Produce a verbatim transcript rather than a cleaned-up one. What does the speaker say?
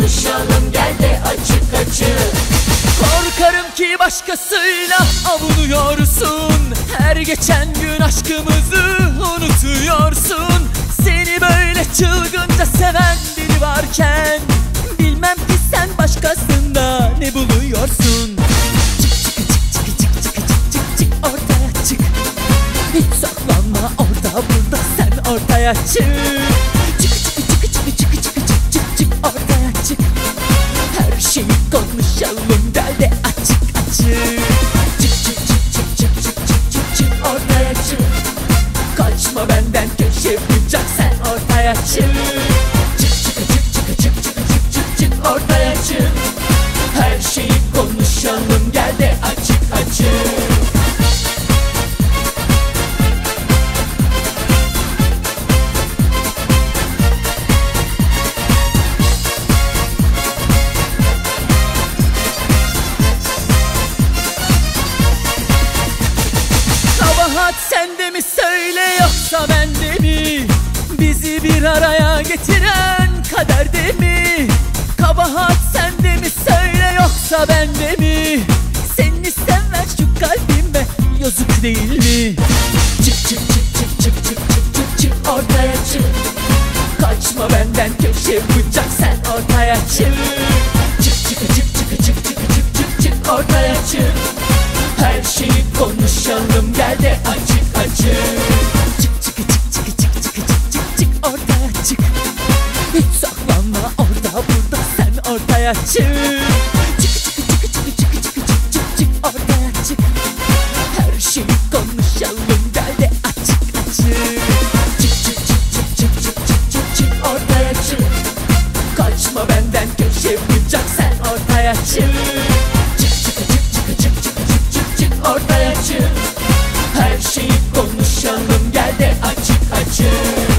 konuşalım, gel de açık açık. Korkarım ki başkasıyla avunuyorsun, her geçen gün aşkımızı unutuyorsun. Seni böyle çılgınca seven biri varken, bilmem ki sen başkasında ne buluyorsun. Çık çık çık çık çık çık çık çık çık ortaya çık. Hiç saklanma orada burada, sen ortaya çık. Çık çık çık çık çık çık çık çık çık ortaya çık. Her şeyi konuşalım, gel de açık açık. Çık çık çık çık çık çık çık çık çık ortaya çık. Kaçma benden, köşe bucak, sen ortaya çık. Çık çık çık çık çık çık çık çık çık ortaya çık. Her şeyi konuşalım, gel de açık açık. Kabahat sende mi söyle, yoksa bende mi? Bizi bir araya getiren kaderde mi? Kabahat sende mi söyle, yoksa bende mi? Senin isten ver şu kalbime, yazık değil mi? Çık çık çık çık çık çık çık çık çık ortaya çık. Kaçma benden, köşe bucak, sen ortaya çık. Çık çık çık çık çık çık çık çık çık ortaya çık. Her şeyi konuşalım, gel de açık açık. Çık çık çık çık çık çık çık çık çık ortaya çık. Hiç saklanma orada burada, sen ortaya çık. Çık çık çık çık çık çık çık çık çık ortaya çık. Her şeyi konuşalım, gel de açık açık. Çık çık çık çık çık çık çık çık çık ortaya çık. Kaçma benden, köşe bucak, sen ortaya çık. Çık çık çık çık çık çık çık çık çık ortaya çık. Her şeyi konuşalım, gel de açık açık.